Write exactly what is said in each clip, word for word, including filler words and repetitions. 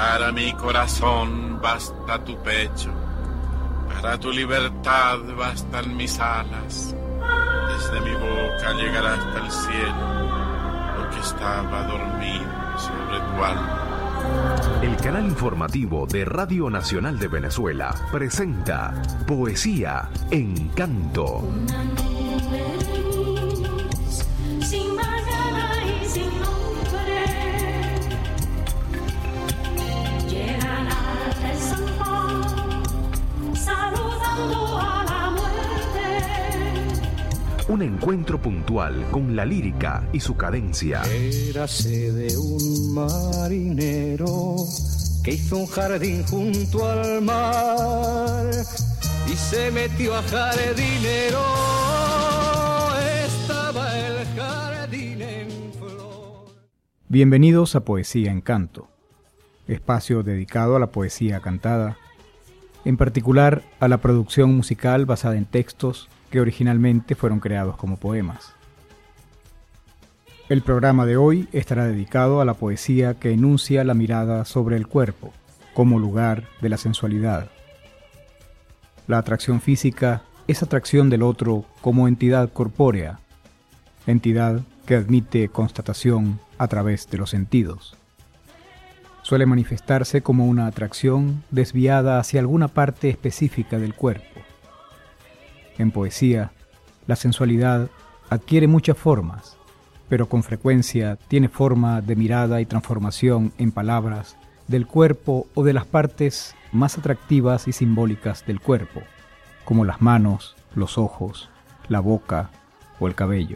Para mi corazón basta tu pecho, para tu libertad bastan mis alas. Desde mi boca llegará hasta el cielo lo que estaba dormido sobre tu alma. El canal informativo de Radio Nacional de Venezuela presenta Poesía en Canto. Un encuentro puntual con la lírica y su cadencia. Érase de un marinero que hizo un jardín junto al mar y se metió a jardinero. Estaba el jardín en flor. Bienvenidos a Poesía en Canto, espacio dedicado a la poesía cantada, en particular a la producción musical basada en textos que originalmente fueron creados como poemas. El programa de hoy estará dedicado a la poesía que enuncia la mirada sobre el cuerpo, como lugar de la sensualidad. La atracción física es atracción del otro como entidad corpórea, entidad que admite constatación a través de los sentidos. Suele manifestarse como una atracción desviada hacia alguna parte específica del cuerpo. En poesía, la sensualidad adquiere muchas formas, pero con frecuencia tiene forma de mirada y transformación en palabras del cuerpo o de las partes más atractivas y simbólicas del cuerpo, como las manos, los ojos, la boca o el cabello.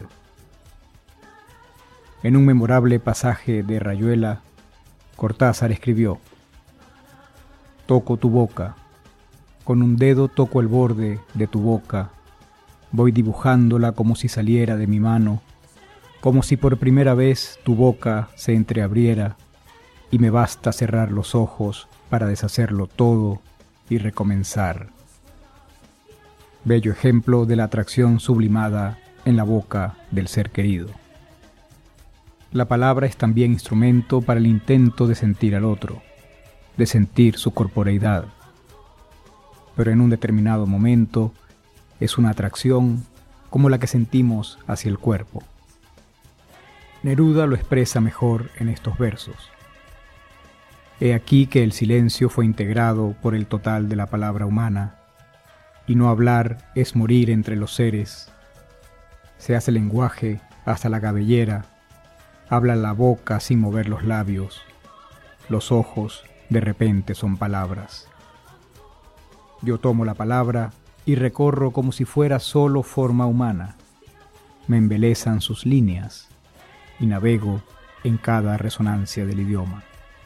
En un memorable pasaje de Rayuela, Cortázar escribió: «Toco tu boca, con un dedo toco el borde de tu boca, voy dibujándola como si saliera de mi mano, como si por primera vez tu boca se entreabriera, y me basta cerrar los ojos para deshacerlo todo y recomenzar». Bello ejemplo de la atracción sublimada en la boca del ser querido. La palabra es también instrumento para el intento de sentir al otro, de sentir su corporeidad. Pero en un determinado momento es una atracción como la que sentimos hacia el cuerpo. Neruda lo expresa mejor en estos versos. He aquí que el silencio fue integrado por el total de la palabra humana, y no hablar es morir entre los seres. Se hace lenguaje hasta la cabellera, habla la boca sin mover los labios, los ojos de repente son palabras. Yo tomo la palabra y recorro como si fuera solo forma humana. Me embelezan sus líneas y navego en cada resonancia del idioma.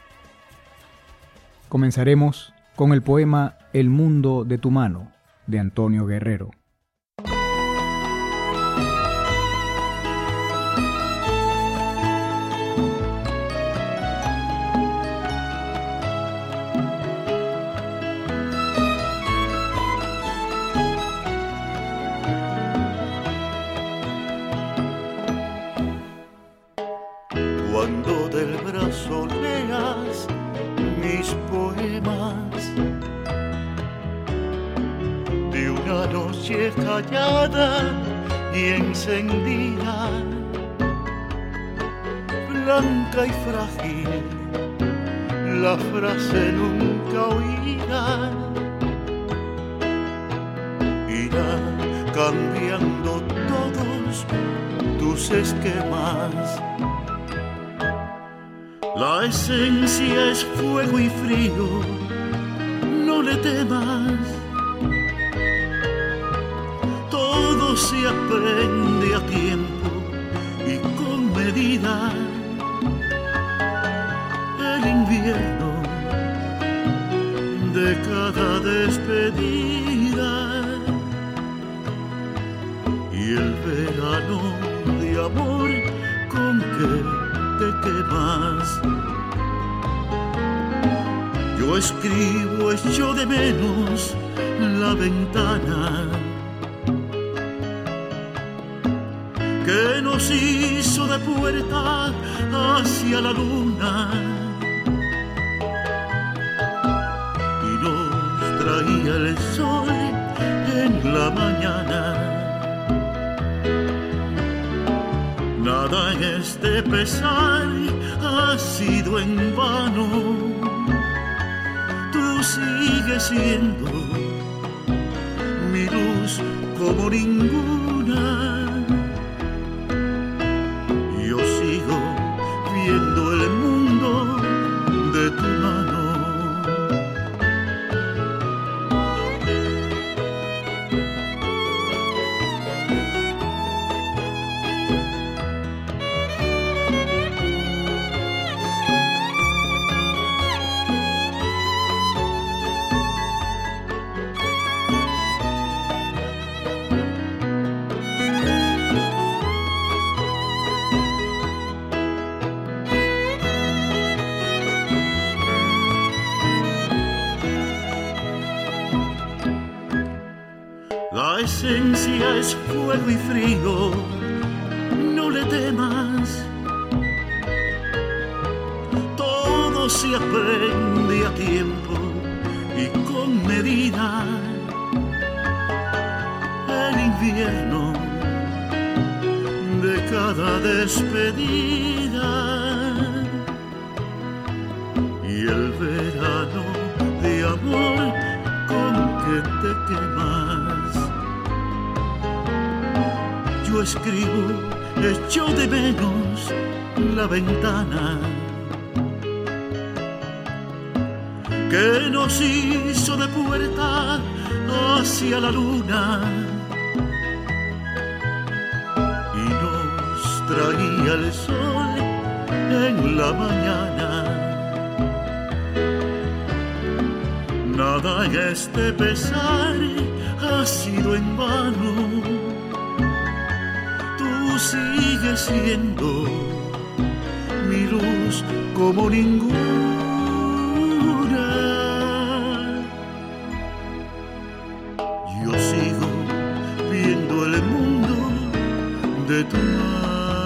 Comenzaremos con el poema El mundo de tu mano, de Antonio Guerrero. Cuando del brazo leas mis poemas de una noche callada y encendida, blanca y frágil, la frase nunca oída irá cambiando todos tus esquemas. La esencia es fuego y frío, no le temas. Todo se aprende a tiempo y con medida. El invierno de cada despedida y el verano de amor con que te quemas. Yo escribo hecho de menos la ventana que nos hizo de puerta hacia la luna. traía el sol en la mañana. Nada en este pesar ha sido en vano. Tú sigues siendo mi luz como ninguna. Yo sigo viendo el mundo de tu mano. La esencia es fuego y frío, no le temas. Todo se aprende a tiempo y con medida. El invierno de cada despedida y el verano de amor con que te quemas. Yo escribo, echo de menos la ventana que nos hizo de puerta hacia la luna y nos traía el sol en la mañana. Nada en este pesar ha sido en vano. Sigue siendo mi luz como ninguna. Yo sigo viendo el mundo de tu mano.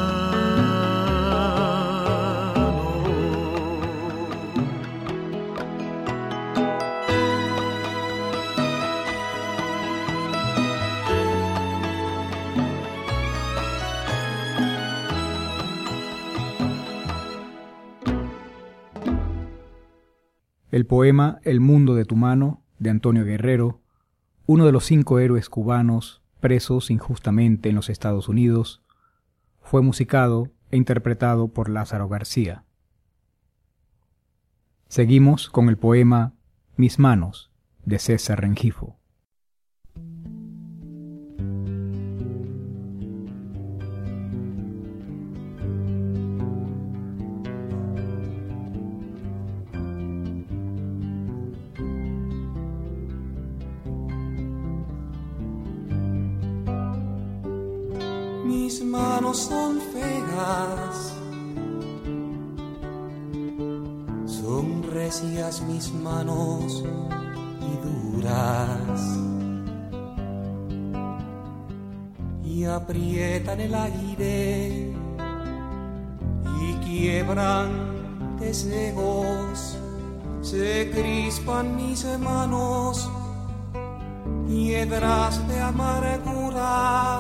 El poema El mundo de tu mano, de Antonio Guerrero, uno de los cinco héroes cubanos presos injustamente en los Estados Unidos, fue musicado e interpretado por Lázaro García. Seguimos con el poema Mis manos, de César Rengifo. Mis manos son feas, son recias mis manos y duras, y aprietan el aire y quiebran deseos, se crispan mis manos, piedras de amargura,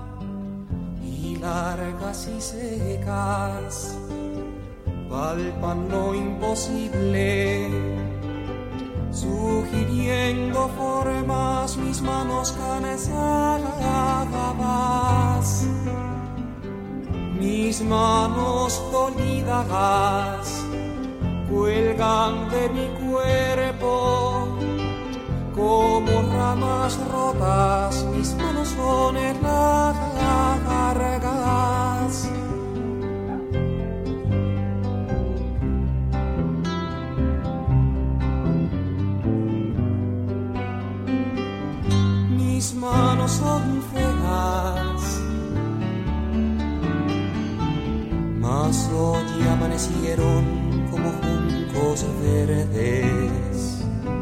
largas y secas, palpan lo imposible, sugiriendo formas mis manos cansadas, mis manos dolidas cuelgan de mi cuerpo como ramas rotas, mis manos son largas. Mis manos son feas, mas hoy amanecieron como juncos verdes,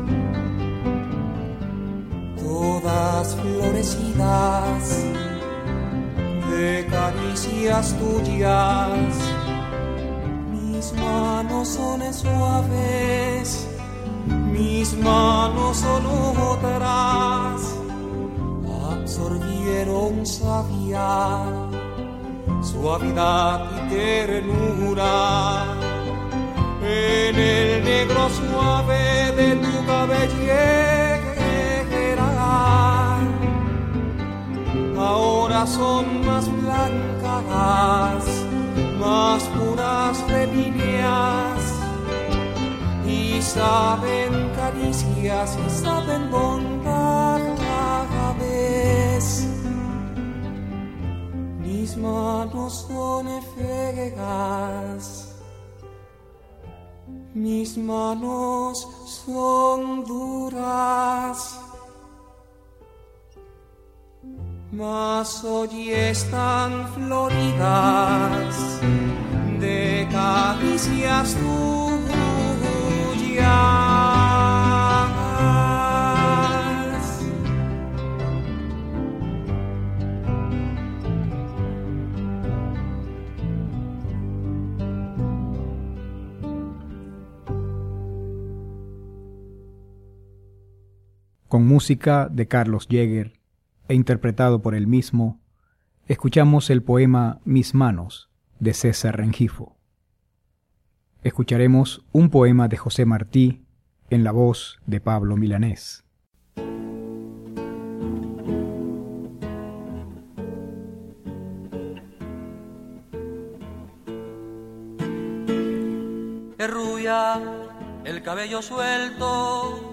todas florecidas de caricias tuyas. Mis manos son suaves, mis manos son otras, absorbieron sabia, suavidad y ternura en el negro suave de tu cabellera. Ahora son más blancas, más puras de líneas, y saben caricias y saben bondades. Mis manos son feas, mis manos son duras, mas hoy están floridas de caricias tuyas. Con música de Carlos Jäger e interpretado por él mismo, escuchamos el poema Mis manos de César Rengifo. Escucharemos un poema de José Martí en la voz de Pablo Milanés. Es rubia, el cabello suelto,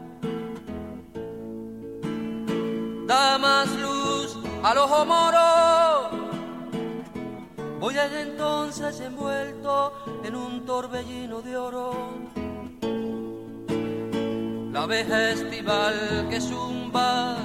da más luz al ojo moro. Voy desde entonces envuelto en un torbellino de oro. La abeja estival que zumba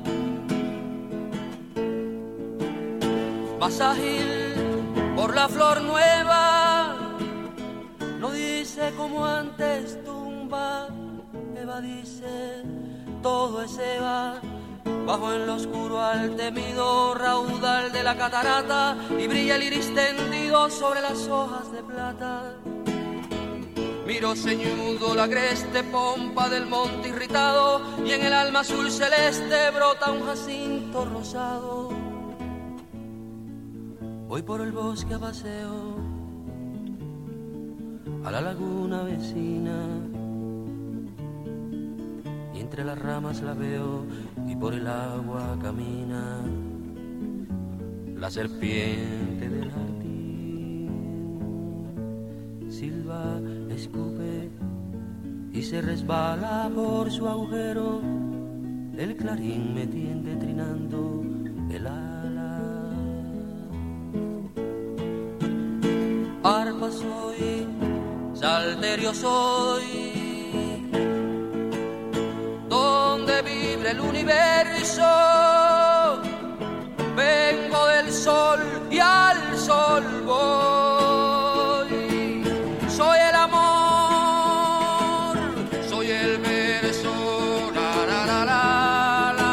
más ágil por la flor nueva, no dice como antes tumba. Eva dice todo es Eva. Bajo en lo oscuro al temido raudal de la catarata, y brilla el iris tendido sobre las hojas de plata. Miro ceñudo la agreste pompa del monte irritado, y en el alma azul celeste brota un jacinto rosado. Voy por el bosque a paseo, a la laguna vecina, y entre las ramas la veo y por el agua camina la serpiente del jardín. Silba, escupe y se resbala por su agujero. El clarín me tiende trinando el ala. Arpa soy, salterio soy, donde vibre el universo. Vengo del sol y al sol voy. Soy el amor, soy el verso. La, la, la, la, la.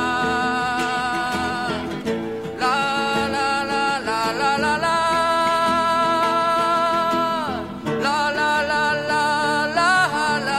La, la, la, la, la, la, la. La, la, la, la, la, la.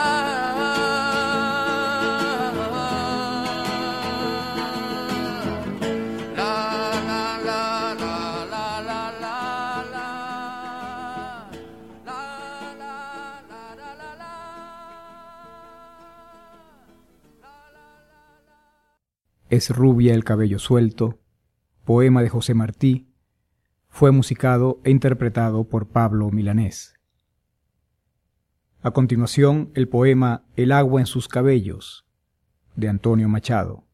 Es rubia el cabello suelto, poema de José Martí, fue musicado e interpretado por Pablo Milanés. A continuación, el poema El agua en sus cabellos, de Antonio Machado.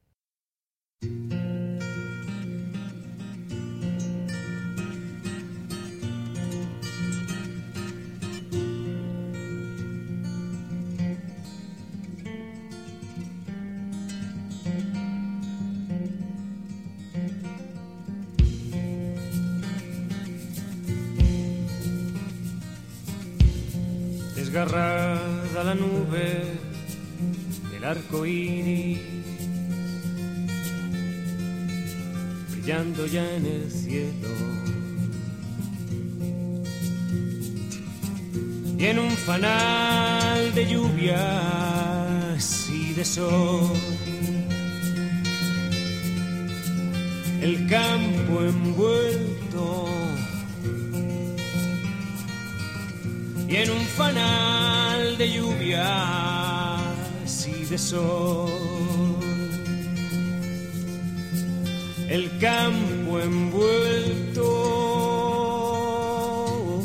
Desgarrada la nube del arco iris, brillando ya en el cielo, y en un fanal de lluvia de sol. El campo envuelto y en un fanal de lluvias y de sol. El campo envuelto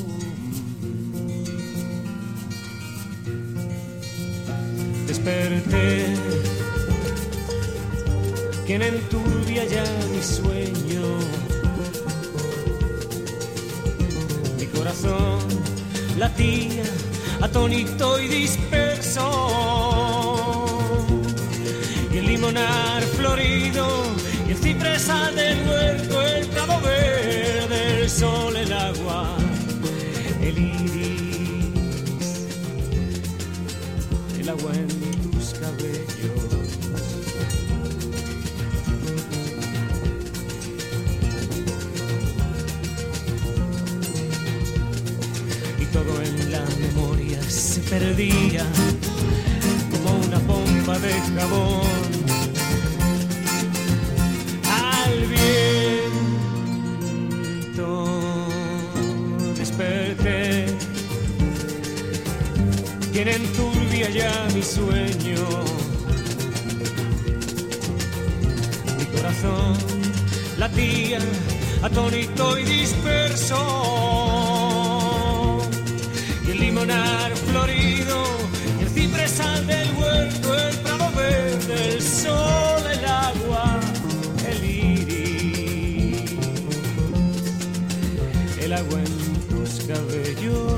desperté, quien enturbia ya mi sueño, mi corazón latía atónito y disperso, y el limonar florido y el cipresal del huerto, el prado verde, el sol, el agua, el iris, el agua en tus cabellos. Y todo en la memoria se perdía como una pompa de jabón. Al viento desperté, quien enturbia ya mi sueño, mi corazón latía atónito y disperso, y el limonar florido y el cipresal del huerto, el prado verde, el sol, el agua, el agua en tus cabellos.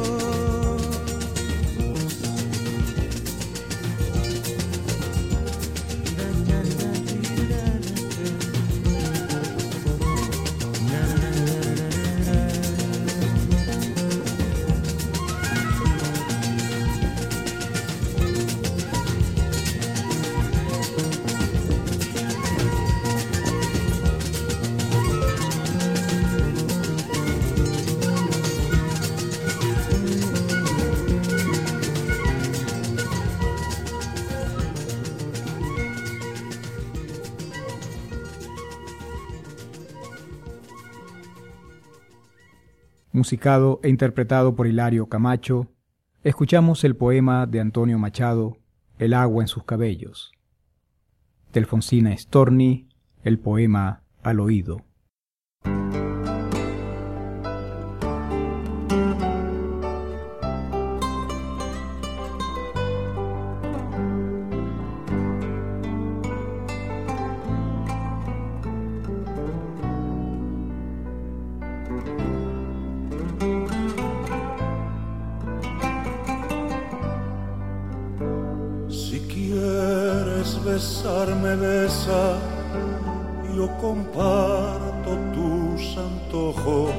Musicado e interpretado por Hilario Camacho, escuchamos el poema de Antonio Machado, El agua en sus cabellos. De Alfonsina Storni, el poema Al oído. Besarme, besa, yo comparto tus antojos,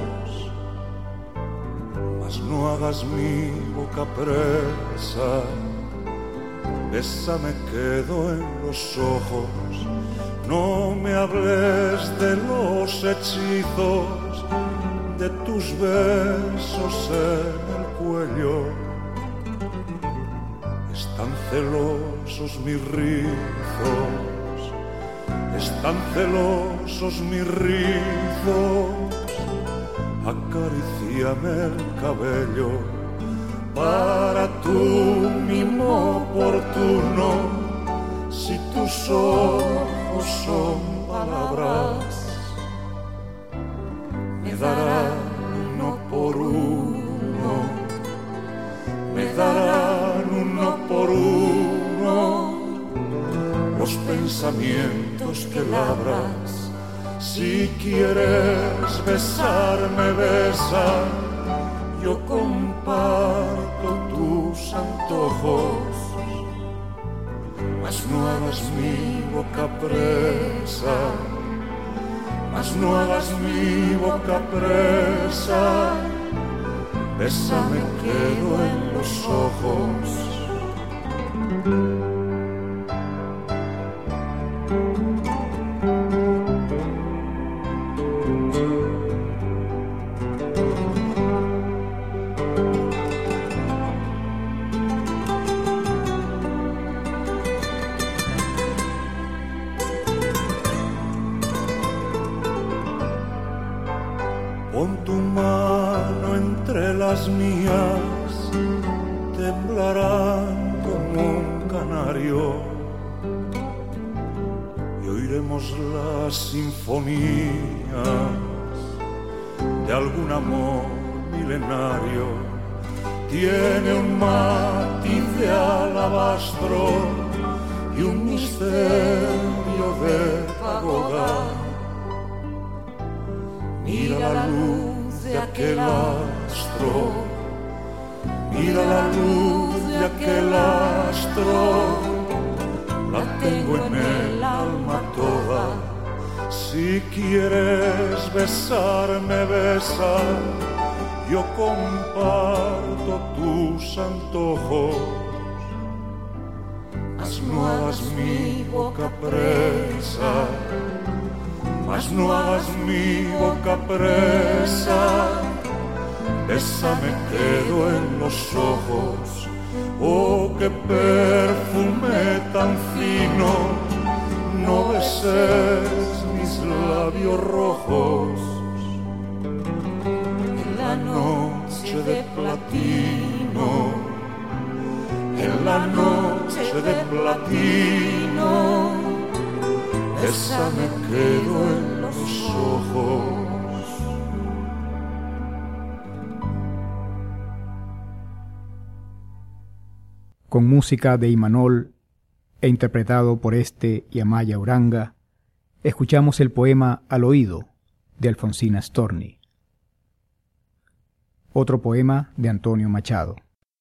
mas no hagas mi boca presa, bésame, quedo en los ojos, no me hables de los hechizos, de tus besos en el cuello. Están celosos mis rizos, están celosos mis rizos, acaríciame el cabello para tu mimo oportuno. Si tus ojos son palabras, me darán uno por uno, me darán uno por uno los pensamientos que labras. Si quieres besarme, besa, yo comparto tus antojos, mas no hagas mi boca presa, mas no hagas mi boca presa, bésame, quedo en los ojos. las mías temblarán como un canario y oiremos las sinfonías de algún amor milenario. Tiene un matiz de alabastro y un misterio de pagoda. Mira la luz de aquel astro, mira la luz de aquel astro, la tengo en el alma toda. Si quieres besarme, besa, yo comparto tus antojos. Mas no hagas mi boca presa, mas no hagas mi boca presa. Bésame, quedo en los ojos. Oh, qué perfume tan fino. No beses mis labios rojos. En la noche de platino, en la noche de platino, bésame, quedo en los ojos. Con música de Imanol e interpretado por este y Amaya Uranga, escuchamos el poema Al oído de Alfonsina Storni. Otro poema de Antonio Machado.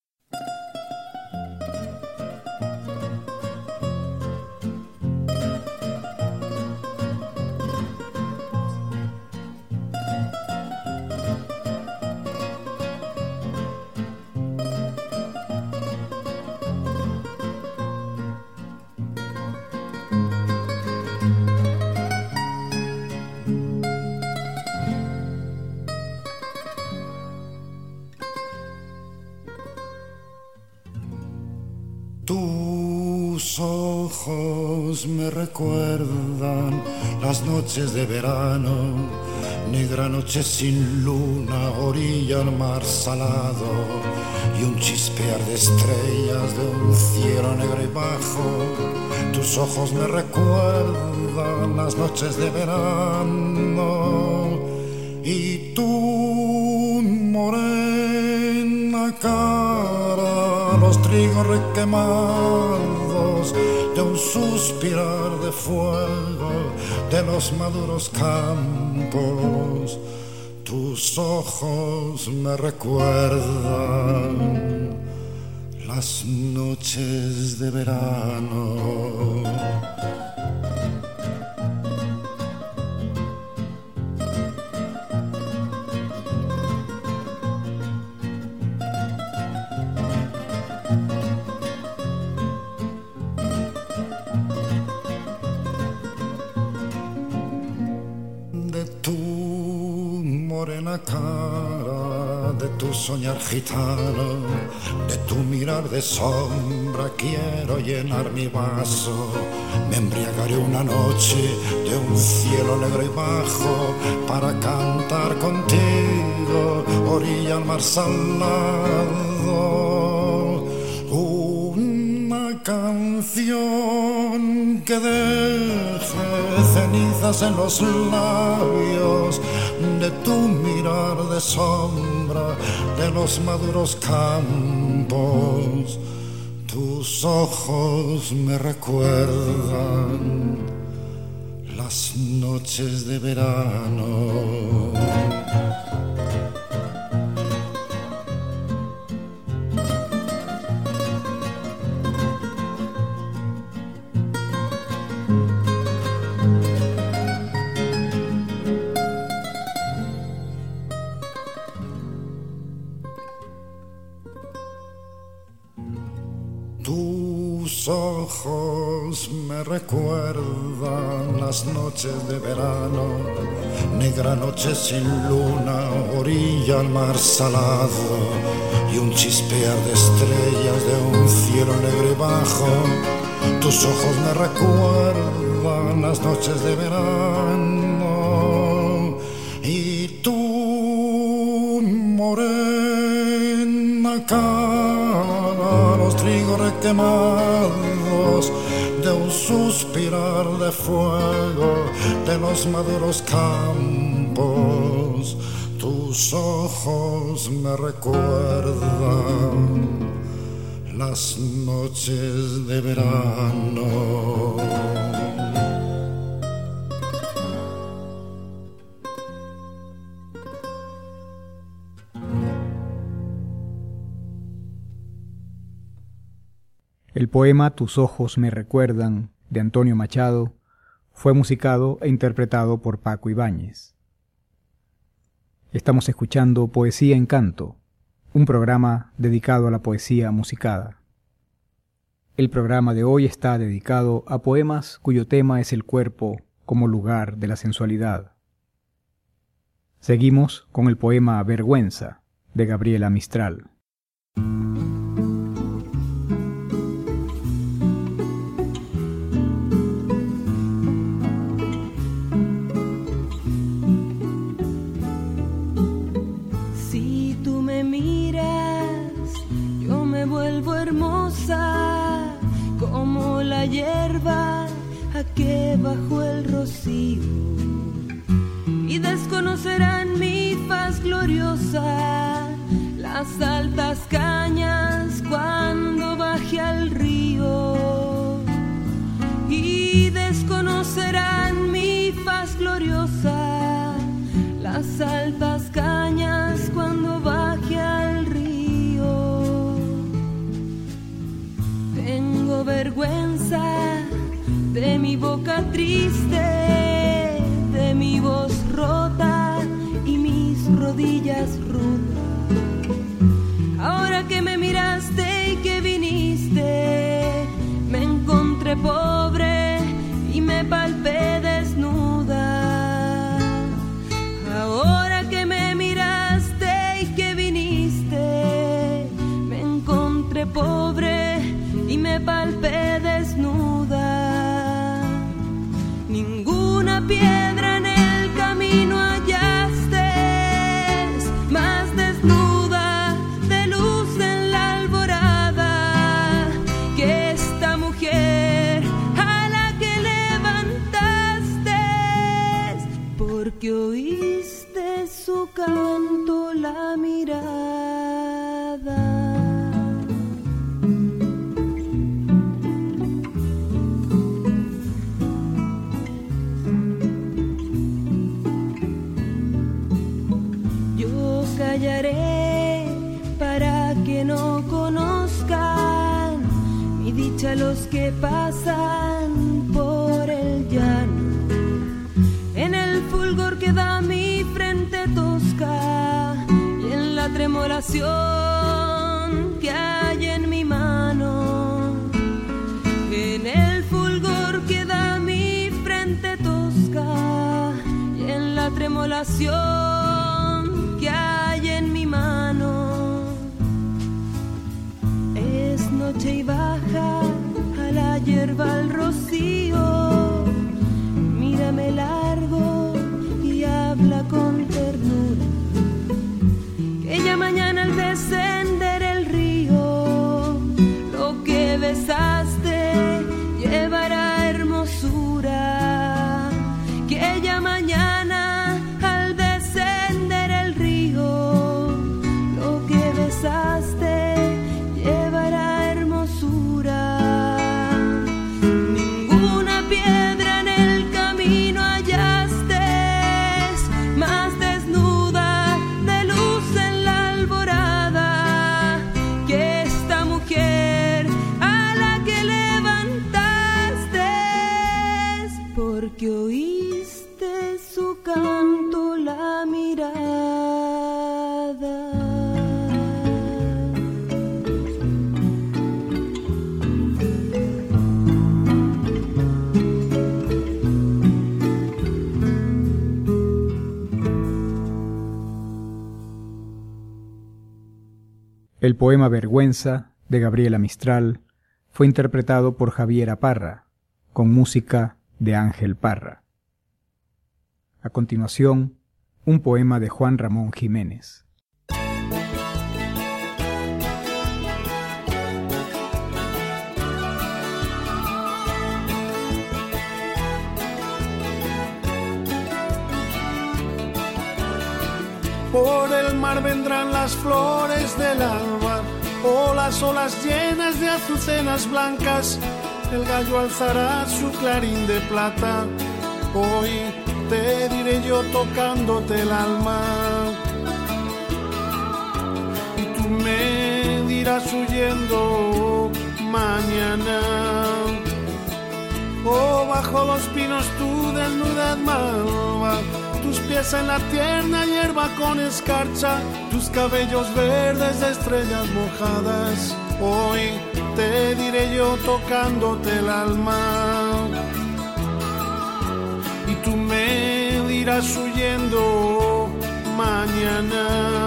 Tus ojos me recuerdan las noches de verano, negra noche sin luna, orilla al mar salado y un chispear de estrellas de un cielo negro y bajo. Tus ojos me recuerdan las noches de verano y tu morena cara, los trigos requemados de un suspirar de fuego de los maduros campos. Tus ojos me recuerdan las noches de verano. Cara, de tu soñar gitano, de tu mirar de sombra, quiero llenar mi vaso. Me embriagaré una noche de un cielo negro y bajo para cantar contigo, orilla al mar salado. Una canción que deje cenizas en los labios de tu mirar de sombra de los maduros campos. Tus ojos me recuerdan las noches de verano. Tus ojos me recuerdan las noches de verano, negra noche sin luna, orilla al mar salado y un chispear de estrellas de un cielo negro y bajo. Tus ojos me recuerdan las noches de verano y tu morena arrancada, los trigos requemados de un suspirar de fuego de los maduros campos. Tus ojos me recuerdan las noches de verano. El poema Tus ojos me recuerdan, de Antonio Machado, fue musicado e interpretado por Paco Ibáñez. Estamos escuchando Poesía en Canto, un programa dedicado a la poesía musicada. El programa de hoy está dedicado a poemas cuyo tema es el cuerpo como lugar de la sensualidad. Seguimos con el poema Vergüenza, de Gabriela Mistral. Como la hierba a que bajo el rocío, y desconocerán mi faz gloriosa las altas cañas cuando baje al río, y desconocerán mi faz gloriosa las altas cañas cuando baje al río. Tengo vergüenza de mi boca triste, de mi voz rota y mis rodillas rudas. Ahora que me miraste y que viniste, me encontré pobre y me palpé desnuda. Ahora que me miraste y que viniste, me encontré pobre y me palpé desnuda. Ninguna piedra en el camino hallaste más desnuda de luz en la alborada que esta mujer a la que levantaste, porque oíste su canto, la mirada. Callaré para que no conozcan mi dicha los que pasan por el llano. En el fulgor que da mi frente tosca y en la tremolación que hay en mi mano. En el fulgor que da mi frente tosca y en la tremolación que hay en mi mano. Es noche y baja a la hierba al rocío. Mírame largo y habla con ternura. Aquella mañana al descender el río, lo que besaste llevará hermosura. Aquella mañana al descender el río, lo que besaste llevará hermosura. Ninguna piedra en el camino hallaste más desnuda de luz en la alborada que esta mujer a la que levantaste, porque oíste su canto, la mirada. El poema Vergüenza, de Gabriela Mistral, fue interpretado por Javiera Parra, con música de Ángel Parra. A continuación, un poema de Juan Ramón Jiménez. Por el mar vendrán las flores del alba, o las olas llenas de azucenas blancas. El gallo alzará su clarín de plata. Hoy te diré yo tocándote el alma. Y tú me dirás huyendo mañana. Oh, bajo los pinos tu desnudez malva, tus pies en la tierna hierba con escarcha, tus cabellos verdes de estrellas mojadas. Hoy te diré yo tocándote el alma. Y tú me dirás huyendo mañana.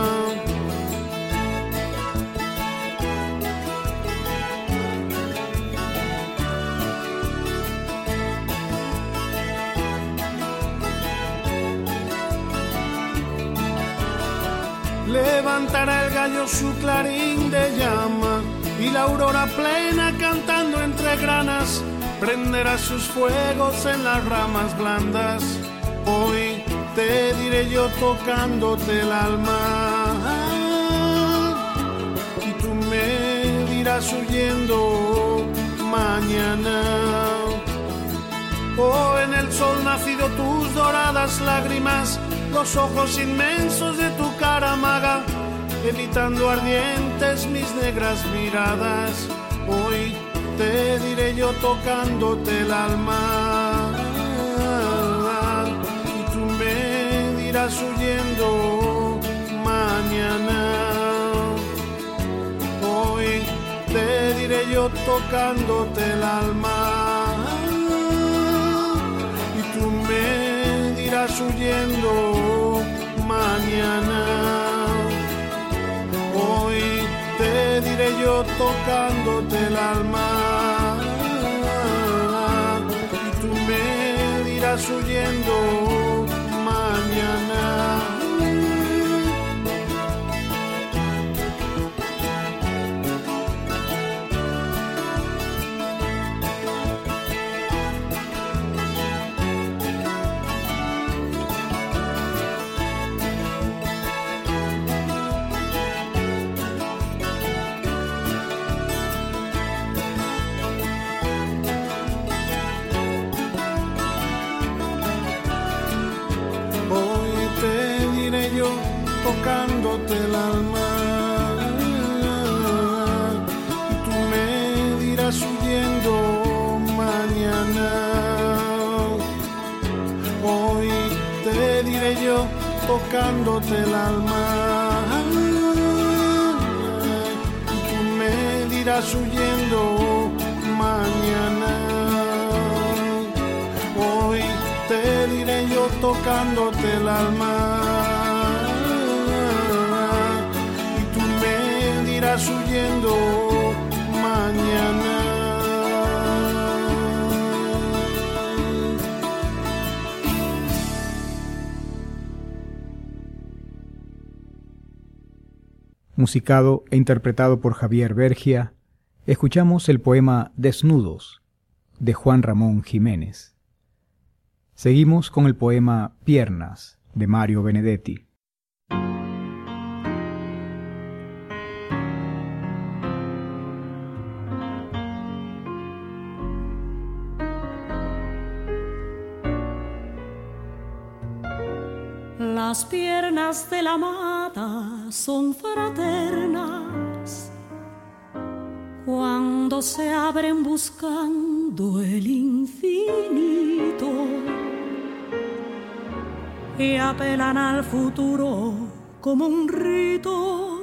Levantará el gallo su clarín de llama, y la aurora plena cantando entre granas prenderá sus fuegos en las ramas blandas. Hoy te diré yo tocándote el alma. Y tú me dirás huyendo mañana. Oh, en el sol nacido tus doradas lágrimas, los ojos inmensos de tu cara maga, evitando ardientes mis negras miradas. Hoy te diré yo tocándote el alma. Y tú me dirás huyendo mañana. Hoy te diré yo tocándote el alma. Y tú me dirás huyendo mañana. Hoy te diré yo tocándote el alma. Y tú me dirás huyendo mañana. Tocándote el alma. Y tú me dirás huyendo mañana. Hoy te diré yo tocándote el alma. Y tú me dirás huyendo mañana. Hoy te diré yo tocándote el alma. Huyendo mañana. Musicado e interpretado por Javier Bergia, escuchamos el poema Desnudos, de Juan Ramón Jiménez. Seguimos con el poema Piernas, de Mario Benedetti. Las piernas de la amada son fraternas cuando se abren buscando el infinito y apelan al futuro como un rito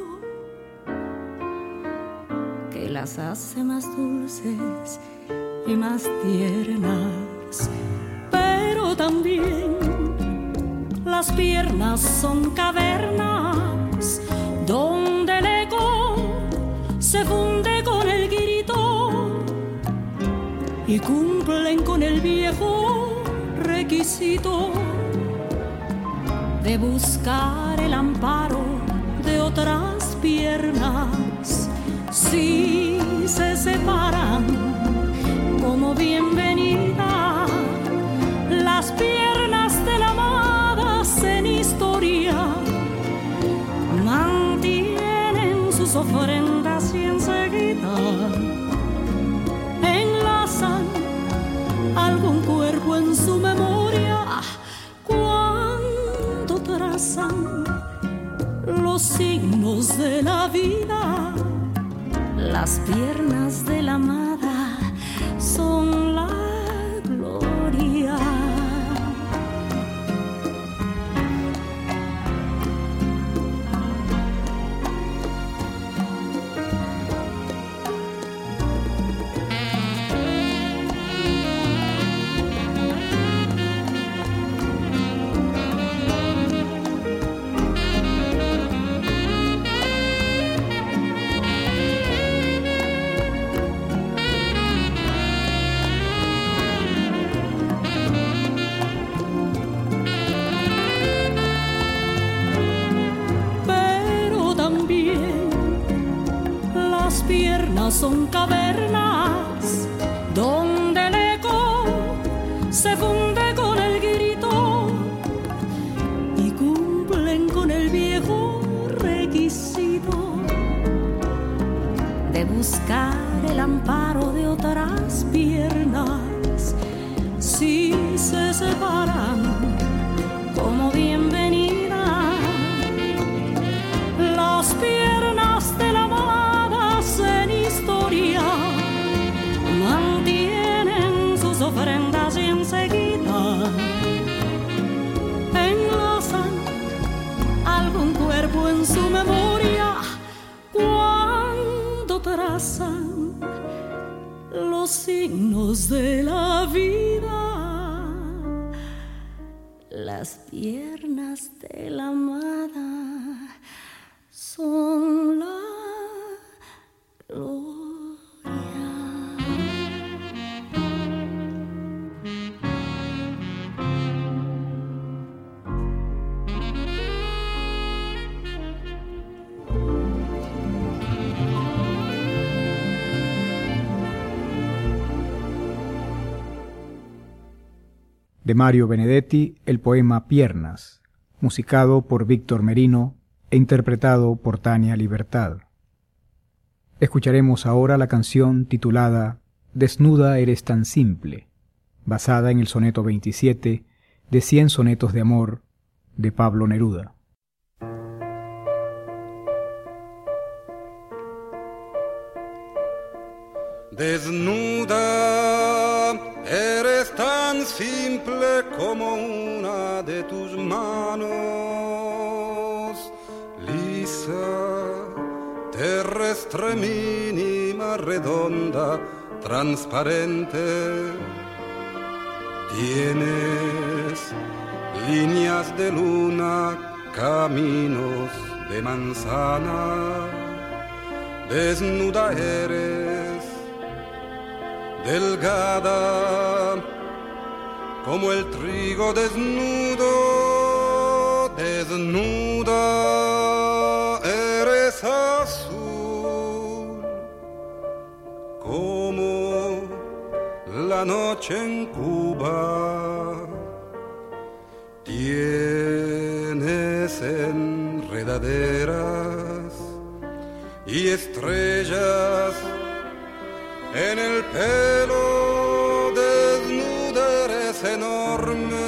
que las hace más dulces y más tiernas, pero también las piernas son cavernas donde el eco se funde con el grito y cumplen con el viejo requisito de buscar el amparo de otras piernas. Si se separan como bienvenida, las piernas de la amada en historia sus ofrendas y enseguida enlazan algún cuerpo en su memoria cuando trazan los signos de la vida. Las piernas de la amada son la gloria. Son cavernas donde el eco se funde con el grito y cumplen con el viejo requisito de buscar el amparo de otras piernas. Si se separan como bienvenida, las piernas de la en historia mantienen sus ofrendas y enseguida enlazan algún cuerpo en su memoria cuando trazan los signos de la vida. Las piernas de la amada son la de Mario Benedetti, el poema Piernas, musicado por Víctor Merino e interpretado por Tania Libertad. Escucharemos ahora la canción titulada Desnuda eres tan simple, basada en el soneto veintisiete de Cien sonetos de amor de Pablo Neruda. Desnuda eres tan simple como una de tus manos, lisa, terrestre, mínima, redonda, transparente. Tienes líneas de luna, caminos de manzana. Desnuda eres, delgada como el trigo desnudo. Desnuda eres azul como la noche en Cuba. Tienes enredaderas y estrellas en el pelo. Desnuda eres enorme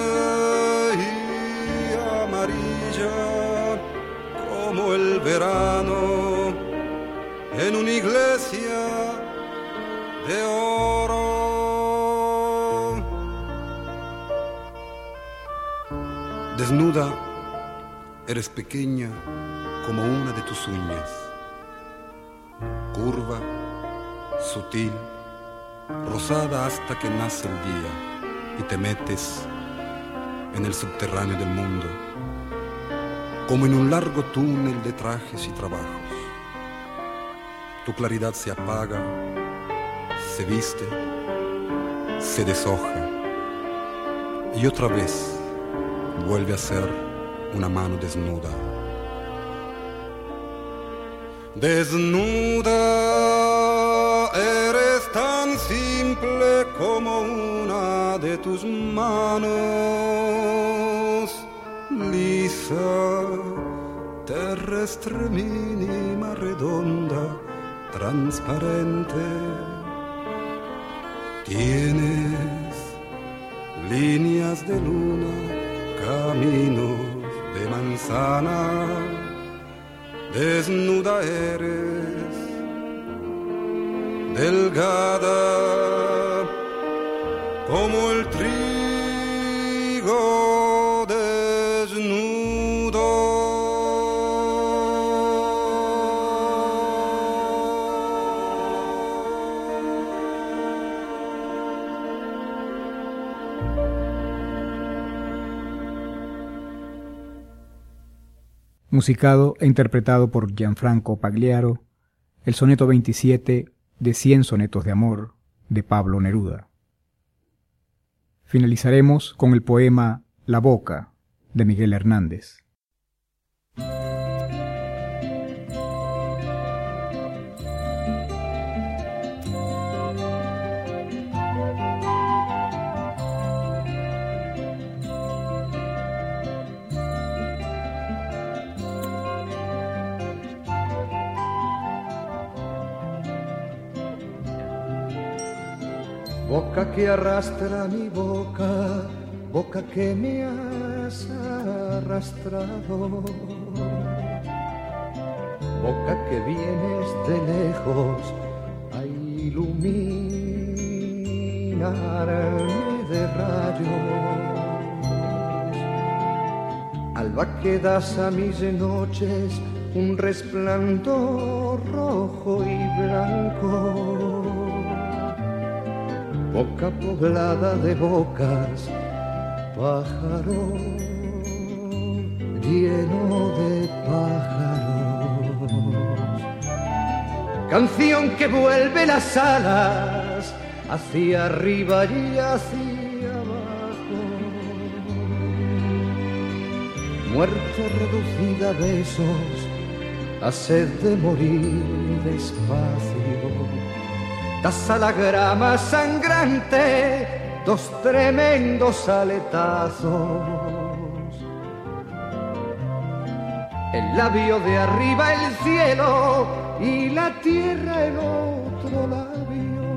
y amarilla como el verano en una iglesia de oro. Desnuda eres pequeña como una de tus uñas, curva, sutil, rosada hasta que nace el día y te metes en el subterráneo del mundo, como en un largo túnel de trajes y trabajos. Tu claridad se apaga, se viste, se deshoja y otra vez vuelve a ser una mano desnuda. Desnuda eres tan simple como una de tus manos, lisa, terrestre mínima, redonda, transparente. Tienes líneas de luna, caminos de manzana, desnuda eres, delgada como el trigo desnudo. Musicado e interpretado por Gianfranco Pagliaro, el soneto veintisiete de cien sonetos de amor de Pablo Neruda. Finalizaremos con el poema La Boca de Miguel Hernández. Boca que arrastra mi boca, boca que me has arrastrado. Boca que vienes de lejos a iluminarme de rayos. Alba que das a mis noches un resplandor rojo y blanco. Boca poblada de bocas, pájaro lleno de pájaros. Canción que vuelve las alas hacia arriba y hacia abajo. Muerte reducida a besos, a sed de morir despacio. Das a la grama sangrante dos tremendos aletazos. El labio de arriba el cielo y la tierra el otro labio.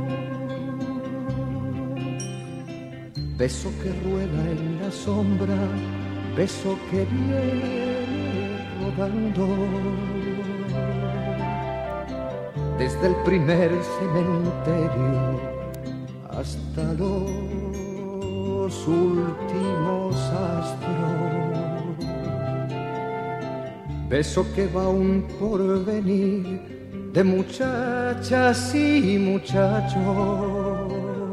Beso que rueda en la sombra, beso que viene rodando. Desde el primer cementerio hasta los últimos astros. Beso que va un porvenir de muchachas y muchachos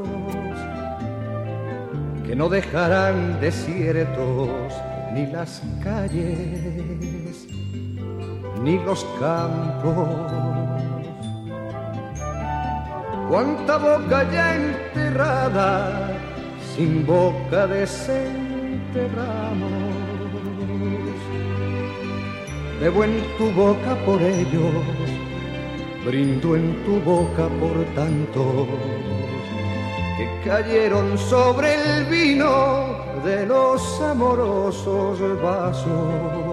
que no dejarán desiertos ni las calles ni los campos. Cuánta boca ya enterrada, sin boca desenterramos. Bebo en tu boca por ellos, brindo en tu boca por tantos que cayeron sobre el vino de los amorosos vasos.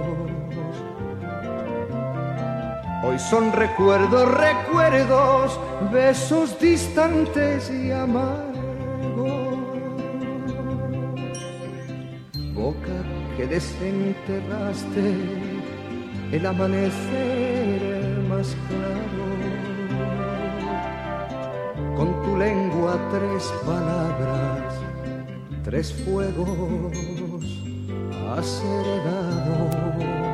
Hoy son recuerdos, recuerdos, besos distantes y amargos. Boca que desenterraste el amanecer más claro. Con tu lengua tres palabras, tres fuegos has heredado.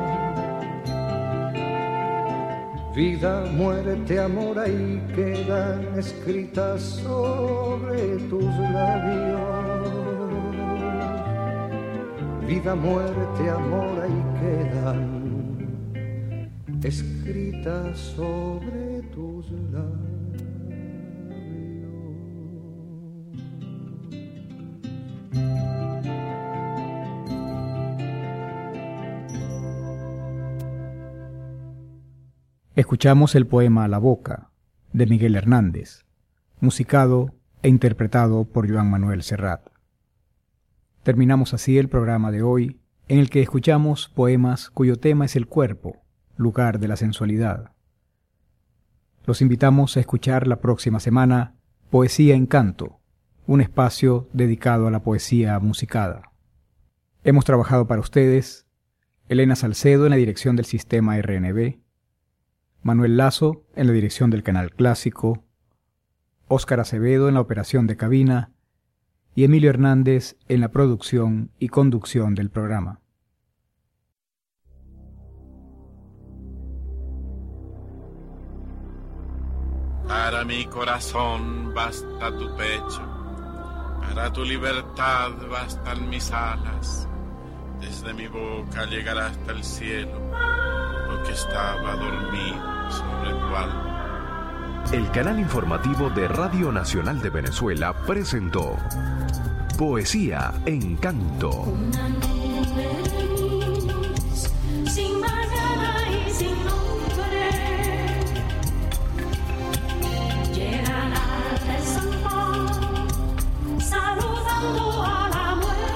Vida, muerte, amor, ahí quedan escritas sobre tus labios. Vida, muerte, amor, ahí quedan escritas sobre tus labios. Escuchamos el poema La Boca, de Miguel Hernández, musicado e interpretado por Joan Manuel Serrat. Terminamos así el programa de hoy en el que escuchamos poemas cuyo tema es el cuerpo, lugar de la sensualidad. Los invitamos a escuchar la próxima semana Poesía en Canto, un espacio dedicado a la poesía musicada. Hemos trabajado para ustedes Elena Salcedo en la dirección del sistema R N B, Manuel Lazo en la dirección del canal clásico, Óscar Acevedo en la operación de cabina y Emilio Hernández en la producción y conducción del programa. Para mi corazón basta tu pecho, para tu libertad bastan mis alas. Desde mi boca llegará hasta el cielo lo que estaba dormido sobre tu alma. El canal informativo de Radio Nacional de Venezuela presentó Poesía en Canto. Una nube gris, sin mañana y sin nombre, llegan al desamor, saludando a la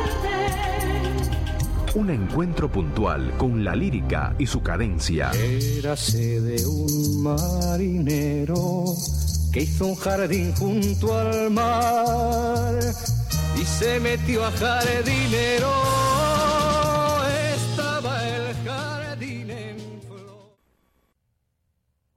muerte. Un encuentro puntual con la lírica y su cadencia. Érase de un marinero que hizo un jardín junto al mar y se metió a jardinero.